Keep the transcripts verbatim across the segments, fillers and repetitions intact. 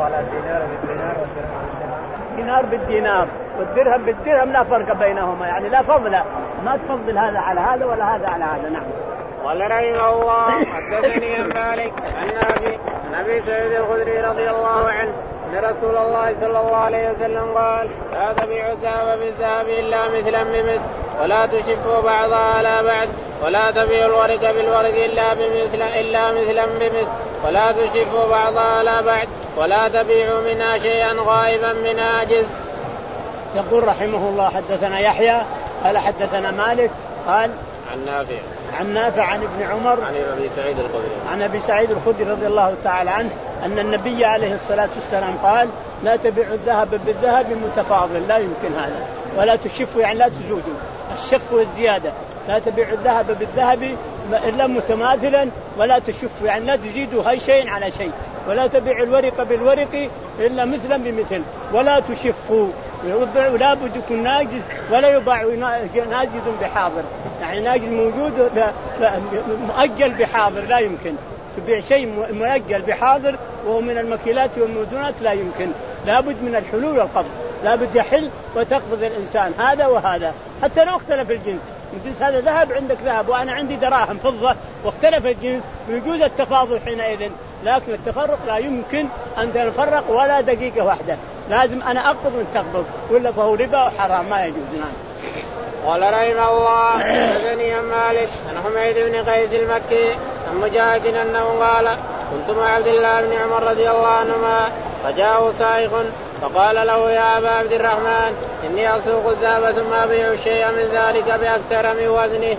قال الدينار بالدينار والدرهم بالدرهم. دينار بالدينار والدرهم بالدرهم لا فرق بينهما، يعني لا فضل، ما تفضل هذا على هذا ولا هذا على هذا. نعم. قال رحمه الله حدثني عن مالك عن أبي عن أبي سعيد الخدري رضي الله عنه أن رسول الله صلى الله عليه وسلم قال لا تبيعوا الذهب بالذهب إلا مثلا بمثل ولا تشفوا بعضها على بعض ولا تبيعوا الورق بالورق إلا بمثل إلا مثلا بمثل ولا تشفوا بعضها على بعض ولا تبيعوا منها شيئا غائبا من عاجز. يقول رحمه الله حدثنا يحيى قال حدثنا مالك قال عن نافع عن نافع عن ابن عمر عن أبي سعيد الخدري عن أبي سعيد الخدري رضي الله تعالى عنه أن النبي عليه الصلاة والسلام قال لا تبيعوا الذهب بالذهب متفاضل، لا يمكن هذا، ولا تشفوا يعني لا تزودوا، الشف والزيادة، لا تبيعوا الذهب بالذهب إلا متماثلا ولا تشفوا يعني لا تزيدوا هاي شيء على شيء، ولا تبيعوا الورق بالورق إلا مثلا بمثل ولا تشفوا، ولا بد يكون ناجز ولا يباع ناجز بحاضر، يعني ناجز موجود مؤجل بحاضر لا يمكن تبيع شيء مؤجل بحاضر وهو من المكيلات والموزونات لا يمكن، لابد من الحلول والقبض، لابد يحل وتقبض الإنسان هذا وهذا حتى لو اختلف الجنس، الجنس هذا ذهب عندك ذهب وأنا عندي دراهم فضة واختلف الجنس ويجوز التفاضل حينئذ، لكن التفرق لا يمكن أن تفرق ولا دقيقة واحدة، لازم أنا أقبض وأنت تقبض ولا فهو ربا وحرام ما يجوز. نعم. قال رحمه الله حدثني عن مالك عن حميد بن قيس المكي عن مجاهد أنه قال كنت مع عبد الله بن عمر رضي الله عنهما فجاءه سائق فقال له يا أبا عبد الرحمن إني أسوق الذهب ثم أبيع الشيء من ذلك بأكثر من وزنه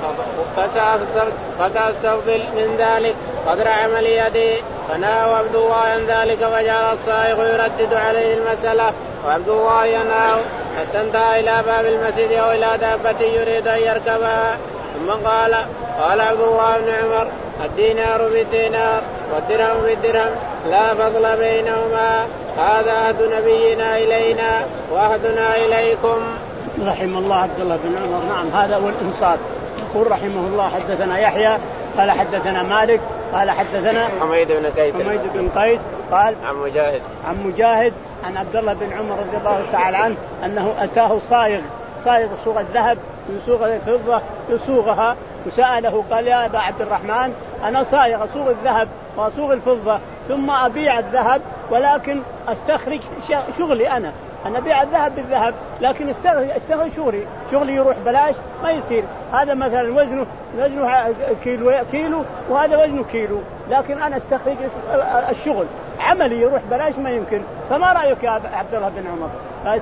فسأستفضل من ذلك قدر عمل يدي، فنهى عبد الله عن ذلك وجعل السائق يردد عليه المسألة وعبد الله ينهى حتى انتهى إلى باب المسجد أو إلى دابة يريد أن يركبها، ثم قال قال عبد الله بن عمر الدينار بالدينار والدرهم بالدرهم لا فضل بينهما، هذا عهد نبينا إلينا وعهدنا إليكم. رحم الله عبد الله بن عمر. نعم هذا هو الإنصاف. يقول رحمه الله حدثنا يحيى قال حدثنا مالك قال حدثنا حميد بن قيس حميد بن قيس قال عن مجاهد عن مجاهد عن عبد الله بن عمر رضي الله تعالى عنه أنه أتاه صايغ صايغ صوغ الذهب يسوغ الفضة يسوغها وسأله قال يا أبا عبد الرحمن أنا صايغ أصوغ الذهب وأصوغ الفضة ثم أبيع الذهب ولكن أستخرج شغلي أنا أنا أبيع الذهب بالذهب لكن استخرج استخرج شغلي شغلي يروح بلاش ما يصير، هذا مثلا وزنه وزنه كيلو كيلو وهذا وزنه كيلو لكن أنا استخرج الشغل عملي يروح بلاش ما يمكن، فما رأيك يا عبد الله بن عمر؟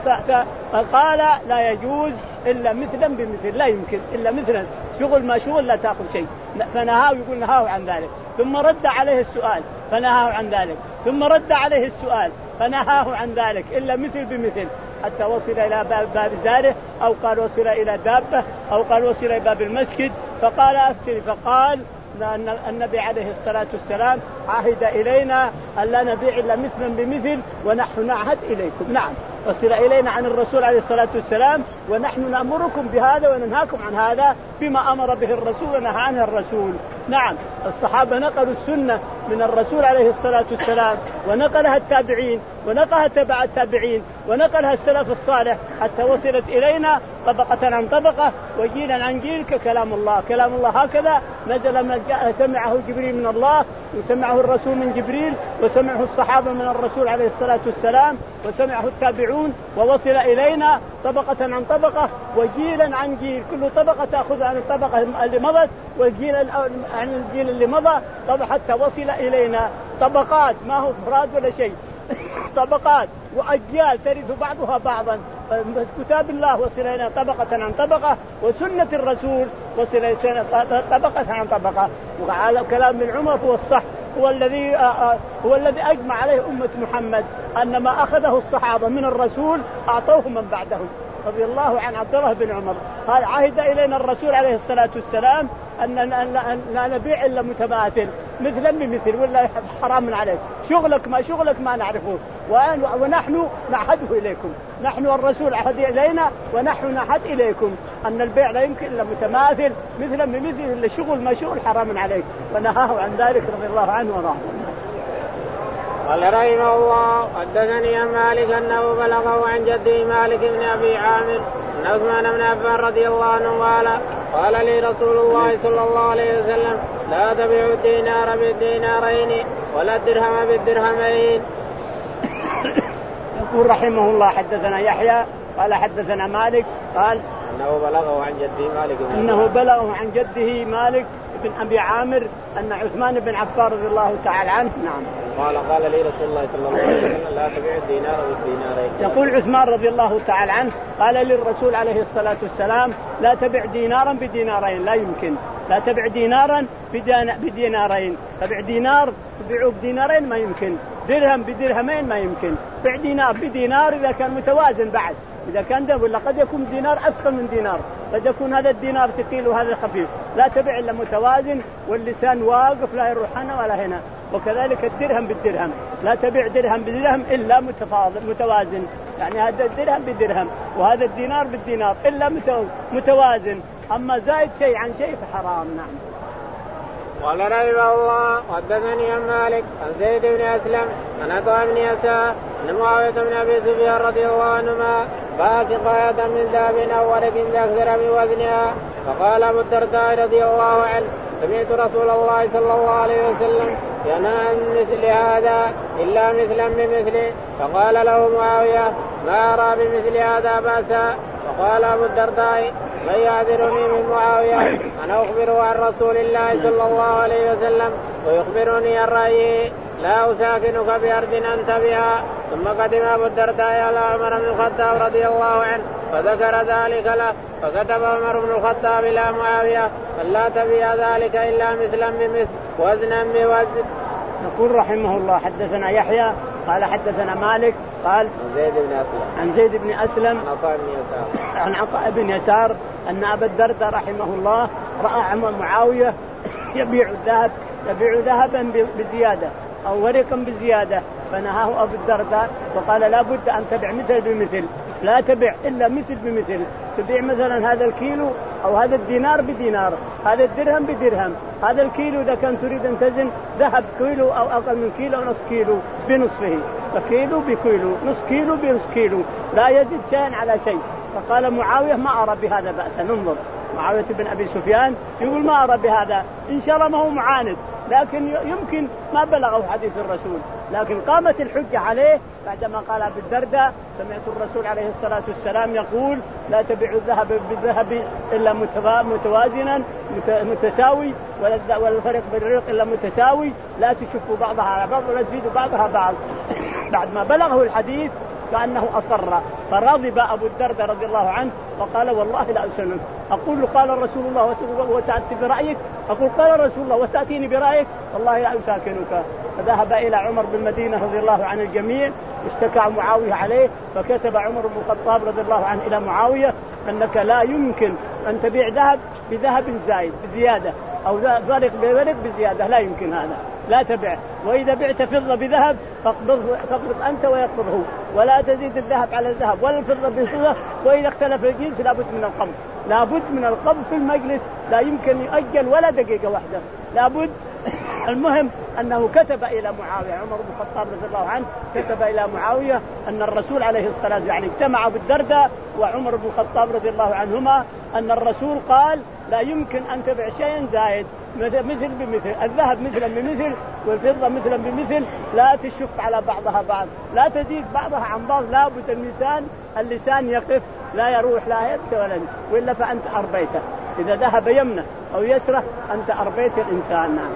قال لا يجوز إلا مثلا بمثل، لا يمكن إلا مثلا شغل ما شغل لا تأخذ شيء، فنهاه يقول نهاه عن ذلك ثم رد عليه السؤال فنهاه عن ذلك ثم رد عليه السؤال فنهاه عن ذلك إلا مثل بمثل حتى وصل إلى باب, باب داره أو قال وصل إلى دابة أو قال وصل إلى باب المسجد فقال أفتري، فقال أن النبي عليه الصلاة والسلام عهد إلينا ألا نبيع إلا مثلا بمثل ونحن نعهد إليكم. نعم وصل إلينا عن الرسول عليه الصلاة والسلام ونحن نأمركم بهذا وننهاكم عن هذا بما أمر به الرسول ونهى عنه الرسول. نعم الصحابة نقلوا السنة من الرسول عليه الصلاة والسلام ونقلها التابعين ونقلها تبع التابعين ونقلها السلف الصالح حتى وصلت إلينا طبقة عن طبقة وجيلا عن جيل ككلام الله. كلام الله هكذا نزل من سمعه جبريل من الله وسمعه الرسول من جبريل وسمعه الصحابة من الرسول عليه الصلاة والسلام وسمعه التابعون ووصل إلينا طبقة عن طبقة وجيلا عن جيل، كل طبقة تأخذ عن الطبقة اللي مضت والجيل عن الجيل اللي مضى طبعا حتى وصل إلينا طبقات ما هو فراد ولا شيء طبقات وأجيال ترث بعضها بعضا. كتاب الله وصل إلينا طبقة عن طبقة وسنة الرسول وصل إلينا طبقة عن طبقة. وعلى كلام ابن عمر هو الصح هو الذي هو الذي أجمع عليه أمة محمد أن ما أخذه الصحابة من الرسول أعطوه من بعدهم رضي الله عن عبد الله بن عمر. قال عهد إلينا الرسول عليه الصلاة والسلام أن لا نبيع إلا متماثل مثلا بمثل ولا حرام عليك شغلك ما شغلك ما نعرفه ونحن نعهده إليكم، نحن الرسول عهد إلينا ونحن نعهد إليكم أن البيع لا يمكن إلا متماثل مثلا بمثل إلا شغل ما شغل حرام عليك ونهاه عن ذلك رضي الله عنه ورحمه. قال رحمه الله حدثني عن مالك أنه بلغه عن جده مالك بن أبي عامر أن عثمان بن عفان رضي الله عنه قال قال لي رسول الله صلى الله عليه وسلم لا تبيعوا الدينار بالدينارين ولا الدرهم بالدرهمين. يقول رحمه الله حدثنا يحيى قال حدثنا مالك قال أنه بلغه عن جده مالك أنه بلغه عن جده مالك بن أبي عامر أن عثمان بن عفان رضي الله تعالى عنه نعم قال قال لي رسول الله صلى الله عليه وسلم لا تبيع الدينار بالدينارين. يقول عثمان رضي الله تعالى عنه قال للرسول عليه الصلاة والسلام لا تبع دينارا بدينارين لا يمكن لا تبع دينارا بدينارين تبع دينار تبيعه بدينارين ما يمكن درهم بدرهمين ما يمكن بيع دينار بدينار إذا كان متوازن بعد إذا كان ده ولا قد يكون دينار أثقل من دينار قد يكون هذا الدينار ثقيل وهذا خفيف لا تبع إلا متوازن واللسان واقف لا يروح هنا ولا هنا. وكذلك الدرهم بالدرهم لا تبع درهم بدرهم إلا متفاضل متوازن يعني هذا الدرهم بدرهم وهذا الدينار بالدينار إلا متوازن أما زايد شيء عن شيء فحرام. نعم. قال رحمه الله حدثني عن مالك عن زيد بن أسلم عن عطاء بن يسار عن معاوية بن أبي سفيان رضي الله عنهما باع سقاية من ذهب أو ورق أكثر من وزنها فقال أبو الدرداء رضي الله عنه سمعت رسول الله صلى الله عليه وسلم ينهى عن مثل هذا إلا مثلا بمثله فقال له معاوية ما أرى بمثل هذا بأسا فقال أبو الدرداء من يعذرني من معاوية أنا أخبره عن رسول الله صلى الله عليه وسلم ويخبرني عن رأيه لا أساكنك بأرض أنت بها. ثم قدم أبو الدرداء على عمر بن الخطاب رضي الله عنه فذكر ذلك له فكتب عمر بن الخطاب إلى معاوية فلا تبيع ذلك إلا مثلا بمثل وزنا بوزن. يقول رحمه الله حدثنا يحيى قال حدثنا مالك قال عن زيد بن أسلم عن زيد بن أسلم عن عطاء بن يسار عن عطاء بن يسار أن أبا الدرداء رحمه الله رأى معاوية يبيع الذهب يبيع ذهبا بزيادة أو ورقا بزيادة فنهاه أبو الدرداء وقال لا بد أن تبع مثل بمثل لا تبع إلا مثل بمثل تبيع مثلا هذا الكيلو أو هذا الدينار بدينار هذا الدرهم بدرهم هذا الكيلو إذا كان تريد أن تزن ذهب كيلو أو أقل من كيلو أو نصف كيلو بنصفه فكيلو بكيلو نصف كيلو بنصف كيلو لا يزيد شيئا على شيء. فقال معاوية ما أرى بهذا بأسا. ننظر معاوية بن أبي سفيان يقول ما أرى بهذا إن شاء الله ما هو معاند لكن يمكن ما بلغه حديث الرسول لكن قامت الحجة عليه بعدما قال أبو الدرداء سمعت الرسول عليه الصلاة والسلام يقول لا تبيع الذهب بالذهب إلا متوازنا متساوي ولا الفرق بالرق إلا متساوي لا تشفوا بعضها على بعض ولا تزيدوا بعضها بعض. بعد ما بلغه الحديث كأنه أصر فرضب أبو الدرداء رضي الله عنه وقال والله لا أسلمك. أقول قال رسول الله وتأتي برأيك أقول قال رسول الله وتأتيني برأيك والله لا أساكنك. فذهب إلى عمر بالمدينة رضي الله عن الجميع اشتكى معاوية عليه فكتب عمر بن الخطاب رضي الله عنه إلى معاوية أنك لا يمكن أن تبيع ذهب بذهب زايد بزيادة أو ورق بورق بزيادة لا يمكن هذا لا تبع. وإذا بعت فضة بذهب فاقبض أنت ويقبضه ولا تزيد الذهب على الذهب ولا الفضة بالفضة. وإذا اختلف الجنس لابد من القبض لابد من القبض في المجلس لا يمكن يؤجل ولا دقيقة واحدة لابد. المهم أنه كتب إلى معاوية عمر بن الخطاب رضي الله عنه كتب إلى معاوية أن الرسول عليه الصلاة والسلام يعني اجتمع أبو الدرداء وعمر بن الخطاب رضي الله عنهما أن الرسول قال لا يمكن أن تبع شيئا زايد مثل بمثل الذهب مثلا بمثل والفضة مثلا بمثل لا تشف على بعضها بعض لا تزيد بعضها عن بعض لا بد اللسان اللسان يقف لا يروح لا يد ولا يد وإلا فأنت أربيته إذا ذهب يمنه أو يسره أنت أربيت الإنسان. نعم.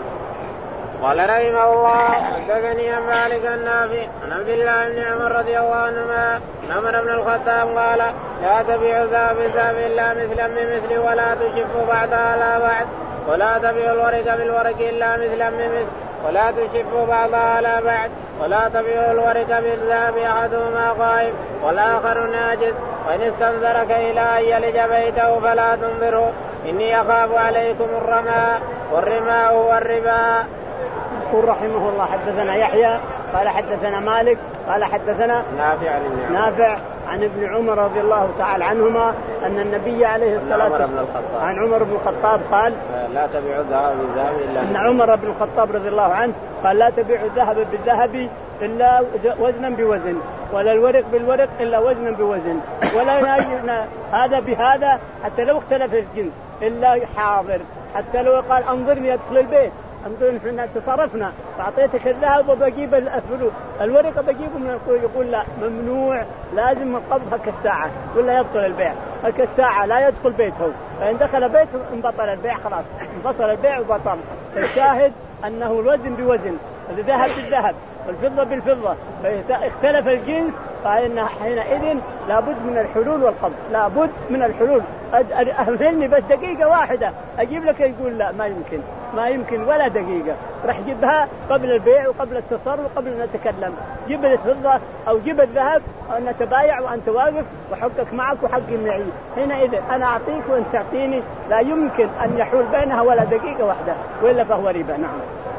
قال رحمه الله حدثني عن مالك النافع عن عبد الله بن عمر رضي الله عنهما عمر بن الخطاب قال لا تبيعوا ذهب بالذهب إلا مثلا بمثل ولا تشفوا بعضها على بعض ولا تبيعوا الورق بالورق إلا مثلا بمثل ولا تشفوا بعضها على بعض ولا تبيعوا الورق بالذهب أحدهما قائم والآخر ناجز وإن استنذرك إلى أن يلج بيته فلا تنظره إني أخاف عليكم الرماء والرماء والربا. يقول رحمه الله حدثنا يحيى قال حدثنا مالك قال حدثنا نافع نافع عن ابن عمر رضي الله تعالى عنهما أن النبي عليه الصلاة والسلام عن عمر بن الخطاب قال لا تبيعوا الذهب بالذهب إلا أن عمر بن الخطاب رضي الله عنه قال لا تبيعوا الذهب بالذهب إلا وزنا بوزن، ولا الورق بالورق إلا وزنا بوزن، ولا يناجنا هذا بهذا حتى لو اختلف الجنس إلا حاضر، حتى لو قال أنظرني أدخل البيت أنظرني إحنا تصرفنا فأعطيتك الذهب وبجيب الفلوس الورقة بجيبه من القوي، يقول لا ممنوع لازم القبض هك الساعة ولا يبطل البيع، هك الساعة لا يدخل بيته، فإن دخل بيته انبطل البيع خلاص انفصل البيع وبطل. الشاهد أنه الوزن بوزن، الذهب بالذهب والفضة بالفضة، فاختلف الجنس فإن حينئذ لابد من الحلول والقبض، لابد من الحلول. أهلني بس دقيقة واحدة أجيب لك، يقول لا ما يمكن ما يمكن ولا دقيقة، راح جيبها قبل البيع وقبل التصرف وقبل أن نتكلم، جيب الفضة أو جيب الذهب أن نتبايع وأنت واقف وحقك معك وحقي معي، حينئذ أنا أعطيك وأنت تعطيني، لا يمكن أن يحول بينها ولا دقيقة واحدة وإلا فهو ربا. نعم.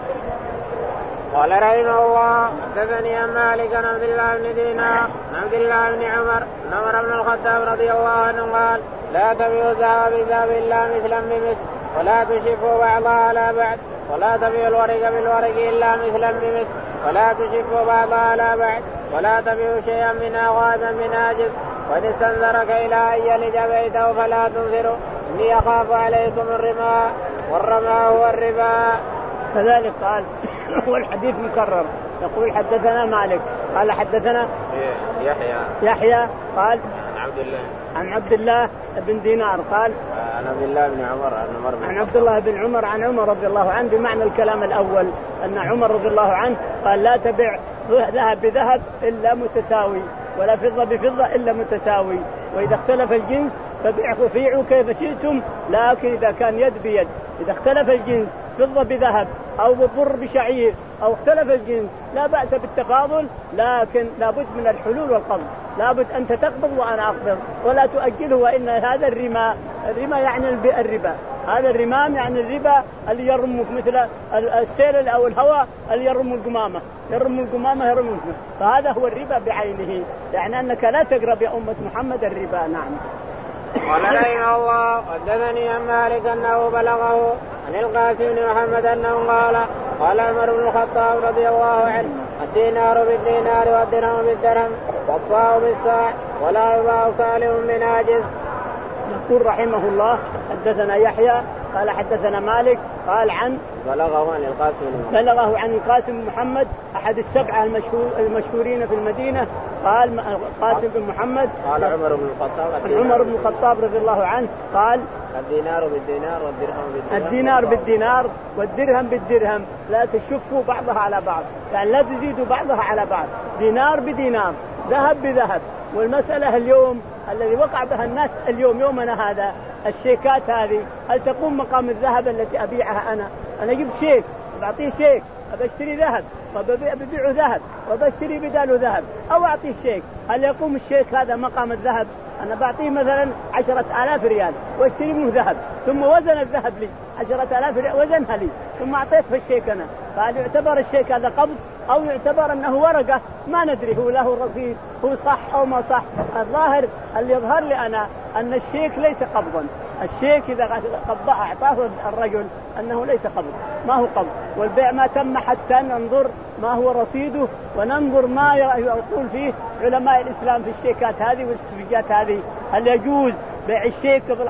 قال رحمه الله حدثني عن مالك عن عبد الله بن دينار عن عبد الله بن عمر أن عمر بن الخطاب رضي الله عنه قال لا تبيعوا الذهب بالذهب إلا مثلا بمثل ولا تشفوا بعضها على بعض، ولا تبيعوا الورق بالورق إلا مثلا بمثل ولا تشفوا بعضها على بعض، ولا تبيعوا شيئا منها غائبا من عاجز، وإن استنذرك إلى أن يلج بيته فلا تنذره إني أخاف عليكم الربا والربا هو الربا. كذلك قال هو الحديث مكرر، يقول حدثنا مالك قال حدثنا يحيى يحيى قال عن عبد الله عن عبد الله بن دينار قال عن عبد الله بن عمر عن عمر عن عبد الله بن عمر عن عمر رضي الله عنه، بمعنى الكلام الأول أن عمر رضي الله عنه قال لا تبع ذهب بذهب إلا متساوي، ولا فضة بفضة إلا متساوي، وإذا اختلف الجنس فبيعوا فيعوا كيف شئتم، لكن إذا كان يد بيد، إذا اختلف الجنس فضة بذهب أو بر بشعير أو اختلف الجنس لا بأس بالتفاضل، لكن لابد من الحلول والقبض، لابد أنت تقبض وأنا أقبض ولا تؤجله، وإن هذا الرماء، الرماء يعني الربا، هذا الرمام يعني الربا اللي يرمك مثل السيل أو الهواء اللي يرم القمامة يرم القمامة يرم القمامة، فهذا هو الربا بعينه، يعني أنك لا تقرب يا أمة محمد الربا. نعم. قال رحمه الله حدثني عن مالك أنه بلغه عن القاسم بن محمد أنه قال قال عمر بن الخطاب رضي الله عنه الدينار بالدينار والدرهم بالدرهم والصاع بالصاع ولا يباع كالئ من عاجز. يقول رحمه الله حدثنا يحيى قال حدثنا مالك قال عن بلغه عن القاسم بلغه عن القاسم بن محمد أحد السبعة المشهور المشهورين في المدينة، قال القاسم بن محمد قال عمر بن الخطاب عمر بن الخطاب رضي الله عنه قال الدينار بالدينار والدرهم بالدرهم الدينار بالدينار والدرهم بالدرهم لا تشفوا بعضها على بعض، يعني لا تزيدوا بعضها على بعض، دينار بدينار ذهب بذهب. والمسألة اليوم الذي وقع بها الناس اليوم يومنا هذا الشيكات هذه هل تقوم مقام الذهب التي أبيعها أنا؟ أنا جبت شيك وبعطيه شيك أبشتري ذهب وببيع ذهب وبشتري بداله ذهب، أو أعطيه شيك، هل يقوم الشيك هذا مقام الذهب؟ أنا بعطيه مثلا عشرة آلاف ريال واشتري منه ذهب ثم وزن الذهب لي عشرة آلاف ريال وزنها لي ثم أعطيته الشيك أنا، فهل يعتبر الشيك هذا قبض أو يعتبر أنه ورقة؟ ما ندري هو له رصيد هو صح أو ما صح. الظاهر اللي يظهر لي أنا أن الشيك ليس قبضا، الشيك إذا قبض أعطاه الرجل أنه ليس قبض، ما هو قبض، والبيع ما تم حتى ننظر ما هو رصيده وننظر ما يقول فيه علماء الإسلام في الشيكات هذه والسفيجات هذه، هل يجوز بيع الشيك قبل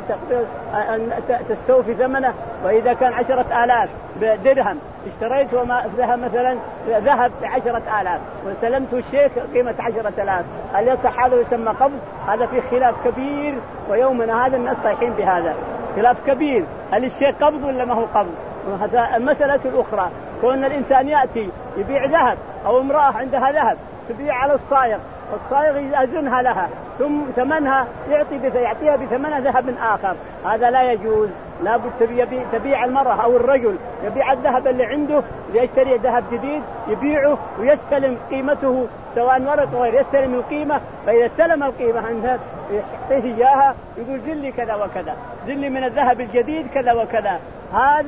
أن تستوفي ثمنه؟ وإذا كان عشرة آلاف درهم اشتريت وما ذهب مثلا ذهب بعشرة آلاف وسلمته الشيك قيمة عشرة آلاف، هل يصح هذا ويسمى قبض؟ هذا فيه خلاف كبير، ويومنا هذا الناس طايحين بهذا خلاف كبير، هل الشيك قبض ولا ما هو قبض؟ المسألة الأخرى كون الإنسان يأتي يبيع ذهب أو امرأة عندها ذهب تبيع على الصايغ والصايغ يأذنها لها ثم ثمنها يعطي يعطيها بثمن ذهب آخر، هذا لا يجوز. لابد تبيع المرأة أو الرجل يبيع الذهب اللي عنده ليشتري ذهب جديد يبيعه ويستلم قيمته سواء ورق غير، يستلم القيمة، فإذا استلم القيمة عندها يعطيه إياها يقول زلي كذا وكذا، زلي من الذهب الجديد كذا وكذا. هذه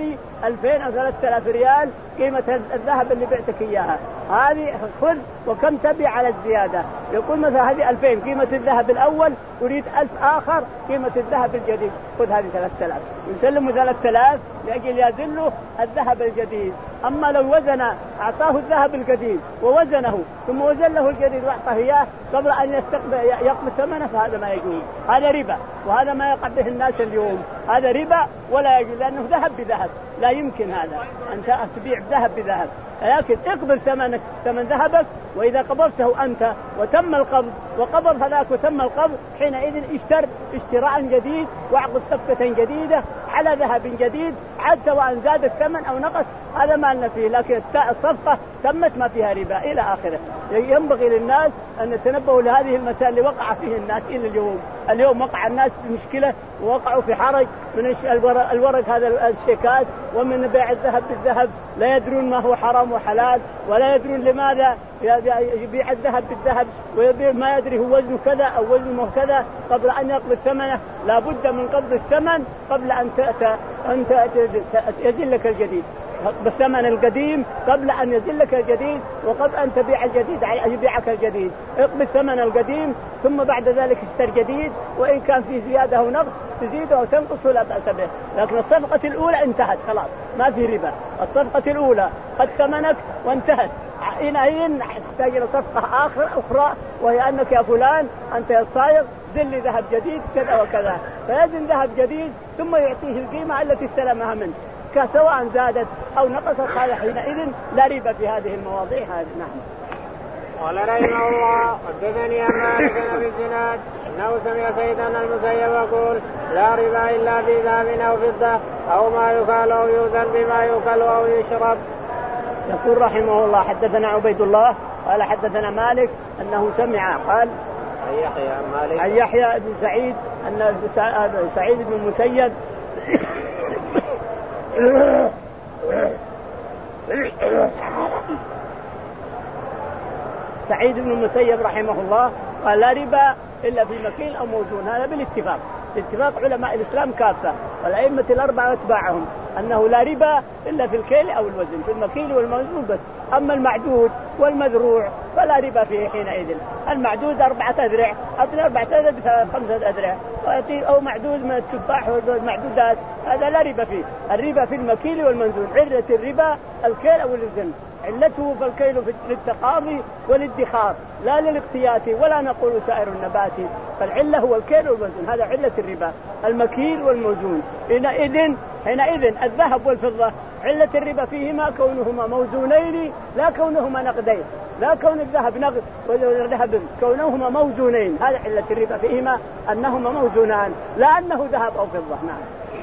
ألفين أو ثلاثة آلاف ريال قيمة الذهب اللي بعتك إياها، هذه خذ وكم تبي على الزيادة. يقول مثلا هذه ألفين قيمة الذهب الأول، أريد ألف آخر قيمة الذهب الجديد، خذ هذه ثلاثة آلاف، يسلم ثلاثة آلاف لأجل يزله الذهب الجديد. أما لو وزن أعطاه الذهب الجديد ووزنه ثم وزن له الجديد وأعطاه إياه قبل أن يقبل ثمنه فهذا ما يجوز، هذا ربا، وهذا ما يقع به الناس اليوم، هذا ربا ولا يجوز، لأنه ذهب بذهب، لا يمكن هذا أنت تبيع ذهب بذهب، لكن اقبل ثمنك ثمن ذهبك، وإذا قبضته أنت وتم القبض وقبض هذاك وتم القبض حينئذ اشتر اشتراء جديد واعقد صفقة جديدة على ذهب جديد، عاد سواء زاد الثمن أو نقص هذا ما لنا فيه، لكن الصفقة تمت ما فيها ربا إلى آخره. ينبغي للناس أن يتنبهوا لهذه المسائل اللي وقع فيه الناس إلى اليوم. اليوم وقع الناس في مشكلة ووقعوا في حرج من الورق, الورق هذا الشيكات ومن بيع الذهب بالذهب، لا يدرون ما هو حرام وحلال، ولا يدرون لماذا يبيع الذهب بالذهب ويبيع ما يدري هو وزنه كذا أو وزنه كذا قبل أن يقبض ثمنه. لا بد من قبض الثمن قبل أن أن يزلك الجديد، بالثمن القديم قبل أن يزلك الجديد، وقبل أن تبيع الجديد يبيعك الجديد اقبض الثمن القديم ثم بعد ذلك اشتر جديد، وإن كان في زيادة أو نقص تزيده أو تنقص لا بأس به. لكن الصفقة الأولى انتهت خلاص ما في ربا، الصفقة الأولى قد ثمنك وانتهت، حينئذ تحتاج إلى صفقة آخر أخرى، وهي أنك يا فلان أنت يا الصايغ زل لي ذهب جديد كذا وكذا، فيزن ذهب جديد ثم يعطيه القيمة التي استلمها منه سواء زادت أو نقصت، هذا حينئذ لا ربا في هذه المواضيع هذه. نعم. قال رحمه الله حدثني عن مالك في الزناد انه سمع سيدنا المسيب يقول لا ربا الا في ذهب او فضه او ما يكال او يوزن بما يؤكل او يشرب. يقول رحمه الله حدثنا عبيد الله قال حدثنا مالك انه سمع قال عن يحيى مالك عن يحيى بن سعيد ان سعيد بن المسيب سعيد بن المسيب رحمه الله قال لا ربا إلا في مكيل أو موزون، هذا بالاتفاق، باتفاق علماء الإسلام كافة والأئمة الأربعة واتباعهم أنه لا ربا إلا في الكيل أو الوزن، في المكيل والموزون بس. أما المعدود والمذروع فلا ربا فيه حينئذ. المعدود أربعة أذرع أطلع أربعة أذرع خمسة أذرع، أو معدود من التفاح والمعدودات هذا لا ربا فيه. الربا في المكيل والموزون، علة الربا الكيل أو الوزن، علته فالكيل للتقاضي والادخار لا للاقتيات ولا نقول سائر النبات، فالعلة هو الكيل والوزن، هذا علة الربا المكيل والموزون. حينئذ حينئذ الذهب والفضة علة الربا فيهما كونهما موزونين لا كونهما نقدين، لا كون الذهب نقد والذهب كونهما موزونين، هذا علة الربا فيهما أنهما موزونان لا أنه ذهب أو فضة. نعم.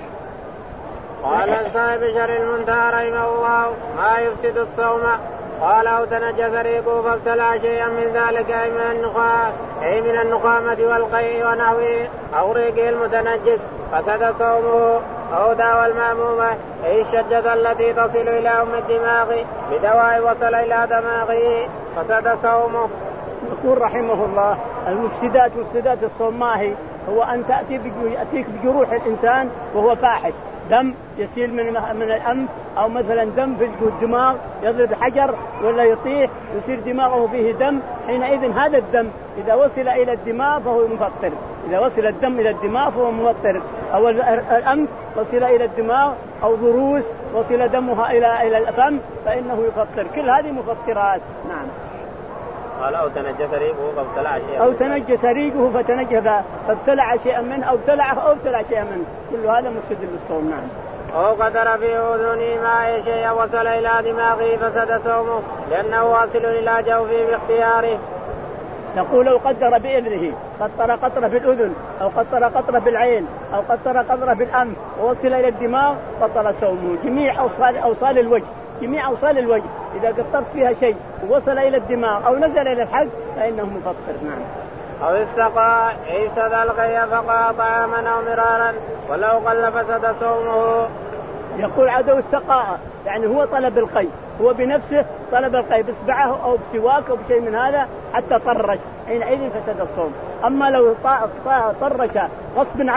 قال صاحب شر المنتهى رحمه الله ما يفسد الصوم قال أو تنجس ريقه فابتلع شيئا من ذلك أي من النخاء أي من النخامة والقيء ونحوه أو ريقه المتنجس فسد صومه أو داوى المأمومة أي الشجة التي تصل إلى أم الدماغ بدواء وصل إلى دماغه فسد صومه. يقول رحمه الله المفسدات مفسدات الصوم ما هي؟ هو أن تأتي يأتيك بجروح الإنسان وهو فاحش، دم يسيل من من الأنف أو مثلا دم في الدماغ يضرب حجر ولا يطيح يصير دماغه فيه دم، حينئذ هذا الدم إذا وصل إلى الدماغ فهو مفطر، إذا وصل الدم إلى الدماغ فهو مفطر، أو الأنف وصل إلى الدماغ أو ضروس وصل دمها إلى إلى الفم فإنه يفطر، كل هذه مفطرات. نعم. قال أو تنجس ريقه فابتلع شيئا أو تنجس ريقه فتنجس فابتلع شيئا منه أو ابتلعه أو ابتلع شيئا منه، كل هذا مفسد للصوم. نعم. أو قدر في أذنه ما أي شيء وصل إلى دماغه فسد صومه لأنه واصل إلى جوفه باختياره. نقول لو قدر بإذنه قطر قطرة بالأذن أو قطر قطرة بالعين أو قطر قطرة بالأنف ووصل إلى الدماغ بطل صومه. جميع أوصال أوصال الوجه جميع أوصال الوجه إذا قطرت فيها شيء ووصل إلى الدماغ أو نزل إلى الحلق فإنه مفطر. نعم. أو استقى استدى القي فقى طعاما أو مرارا ولو قل فسد صومه. يقول عدو استقاء يعني هو طلب القي، هو بنفسه طلب القي بإصبعه أو بسواك أو بشيء من هذا حتى طرش، حينئذ فسد الصوم. أما لو طرش غصب عليه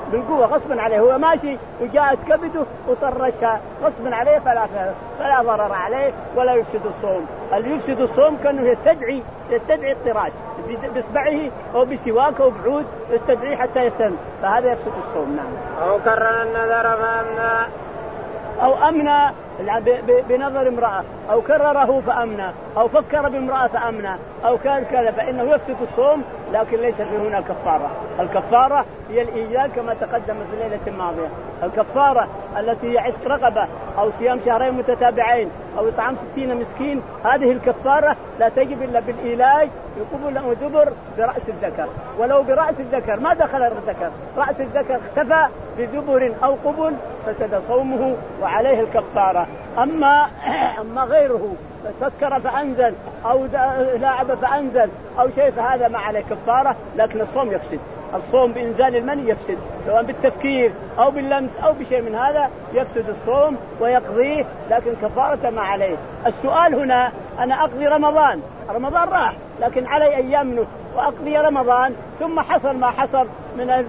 بالقوة غصبا عليه، هو ماشي وجاءت كبده وطرشها غصبا عليه فلا فلا ضرر عليه ولا يفسد الصوم. اللي يفسد الصوم كأنه يستدعي يستدعي الطراش بإصبعه أو بسواك أو بعود يستدعي حتى يستن، فهذا يفسد الصوم. نعم. أو كرر النذر فأمنى أو أمنى بنظر امرأة أو كرره فأمنى أو فكر بامرأة فأمنى أو كان كذا فإنه يفسد الصوم، لكن ليس في هنا كفارة. الكفارة هي الإيجاب كما تقدم في الليلة الماضية. الكفارة التي هي عتق رقبة أو صيام شهرين متتابعين أو إطعام ستين مسكين، هذه الكفارة لا تجب إلا بالإيلاج بقبل أو دبر برأس الذكر، ولو برأس الذكر ما دخل الذكر، رأس الذكر اختفى بدبر أو قبل فسد صومه وعليه الكفارة. أما أما غيره فكر فأنزل أو لاعب فأنزل أو شيء فهذا ما عليه كفارة، لكن الصوم يفسد. الصوم بإنزال المني يفسد، سواء بالتفكير أو باللمس أو بشيء من هذا يفسد الصوم ويقضيه، لكن كفارة ما عليه. السؤال هنا أنا أقضي رمضان، رمضان راح لكن علي أيام منه وأقضي رمضان ثم حصل ما حصل من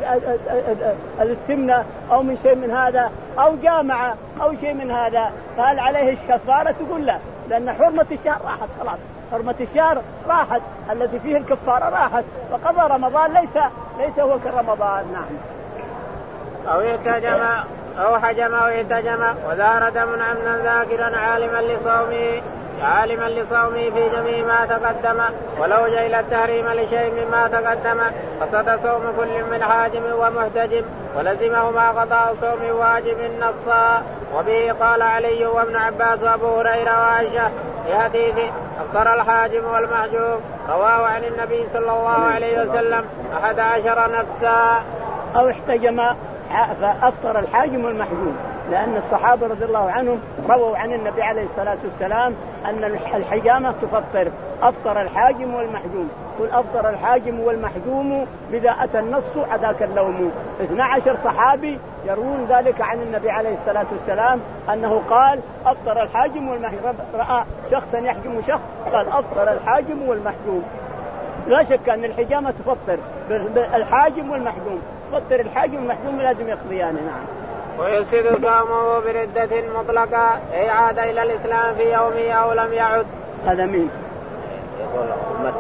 السمنة أو من شيء من هذا أو جامعة أو شيء من هذا، فهل عليه كفارة؟ تقول لا، لأن حرمة الشهر راحت خلاص، حرمة الشهر راحت التي فيه الكفارة راحت، فقضى رمضان ليس ليس هو كرمضان. نعم. أو يتجم أو حجم أو يتجم وظهر دم عمدا ذاكرا عالما لصومه عالما لصومه في جميع ما تقدم، ولو جيل التحريم لشيء مما تقدم فسد صوم كل من حاجم ومحتجم ولزمه ما قضاء صوم واجب نصا. وبه قال علي وابن عباس وابو هريره وعائشه في حديث أفطر الحاجم والمحجوم، رواه عن النبي صلى الله عليه وسلم أحد عشر نفسا. أو احتجم فأفطر الحاجم والمحجوم، لأن الصحابة رضي الله عنهم رووا عن النبي عليه الصلاة والسلام أن الحجامة تفطر. أفطر الحاجم والمحجوم، قل أفطر الحاجم والمحجوم بذا أتى النص عذاك اللوم. اثنا عشر صحابي يروون ذلك عن النبي عليه الصلاة والسلام أنه قال أفطر الحاجم والمحجوم، رأى شخصا يحجم شخص قال أفطر الحاجم والمحجوم. لا شك أن الحجامة تفطر، الحاجم والمحجوم تفطر، الحاجم والمحجوم لازم يقضيان. نعم. ويفسد صومه بردة مطلقة، أي عاد إلى الإسلام في يومه أو لم يعد. هذا مين؟ يقول أمت.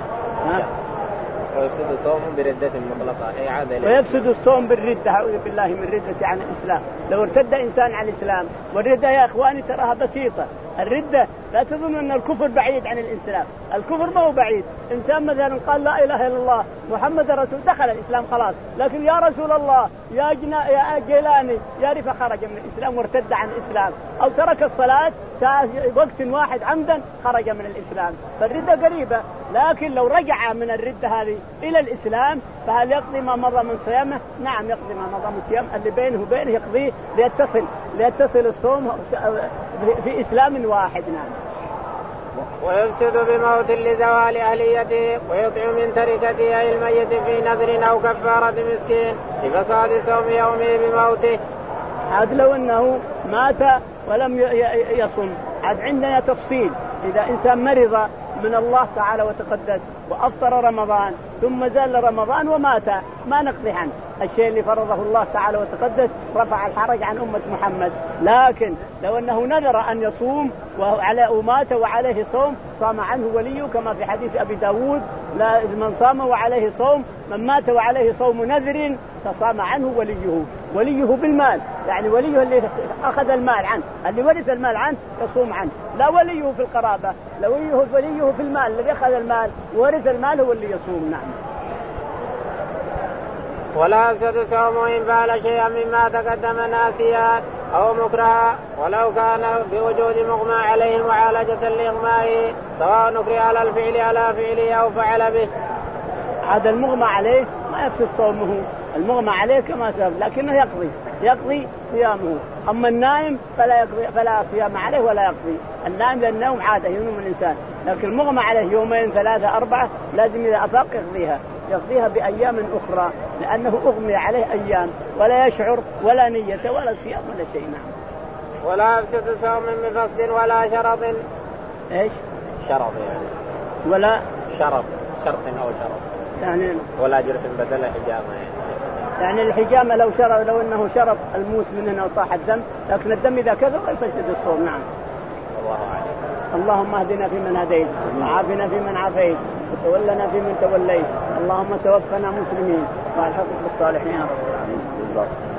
ويفسد صومه بردة مطلقة، أي عاد إلى ويفسد الصوم بالردة، أعوذ بالله من ردة عن الإسلام. لو ارتد إنسان عن الإسلام، والردة يا إخواني تراها بسيطة، الردة لا تظن أن الكفر بعيد عن الإسلام، الكفر ما هو بعيد. إنسان مثلا قال لا إله إلا الله محمد رسول دخل الإسلام خلاص، لكن يا رسول الله يا جنا يا جيلاني يا رفا خرج من الإسلام وارتد عن الإسلام، أو ترك الصلاة وقت واحد عمدا خرج من الإسلام، فالردة قريبة. لكن لو رجع من الردة هذه إلى الإسلام فهل يقضي ما مضى من صيامه؟ نعم يقضي ما مضى من صيام، اللي بينه وبينه يقضيه ليتصل ليتصل الصوم في إسلام واحد. نعم. ويفسد بموت لزوال أهليته، ويطعم من تركته أي الميت في نذر أو كفارة مسكين لفساد صوم يومه بموته. عاد لو أنه مات ولم يصم، عاد عندنا تفصيل، إذا إنسان مرض من الله تعالى وتقدس وأفطر رمضان ثم زال رمضان ومات ما نقضي عنه، الشيء اللي فرضه الله تعالى وتقدس رفع الحرج عن أمة محمد. لكن لو أنه نذر أن يصوم وعلى ومات وعليه صوم صام عنه وليه، كما في حديث أبي داود لا من صام وعليه صوم، من مات وعليه صوم نذر فصام عنه وليه. وليه بالمال، يعني وليه اللي أخذ المال عنه، اللي ورث المال عنه يصوم عنه، لا وليه في القرابة، لا وليه وليه في المال، الذي أخذ المال ورث المال هو اللي يصوم. نعم. ولا يفسد صومه إن فعل شيئا مما تقدم ناسيا أو مكرها، ولو كان بوجود مغمى عليه معالجة لإغمائه، سواء نكره على الفعل على فعله أو فعل به. هذا المغمى عليه ما يفسد صومه، المغمى عليه كما سبب، لكنه يقضي يقضي صيامه. أما النائم فلا يقضي، فلا صيام عليه ولا يقضي. النائم للنوم عادة ينوم الإنسان، لكن المغمى عليه يومين ثلاثة أربعة لازم إذا أفاق يقضيها يقضيها بأيام أخرى، لأنه أغمي عليه أيام ولا يشعر ولا نية ولا صيام ولا شيء. نعم. ولا يفسد صوم بفسد ولا شرط. إيش؟ شرط يعني. ولا شرط شرط أو شرط يعني ولا جرس بدل حجامة يعني. يعني الحجامة لو شرب لو أنه شرب الموس من هنا وطاح الدم، لكن الدم إذا كثر يفسد الصوم. نعم. الله أعلم. اللهم اهدنا فيمن هديت، وعافنا فيمن عافيت، وتولنا فيمن توليت، اللهم توفنا مسلمين والحقنا بالصالحين يا رب العالمين.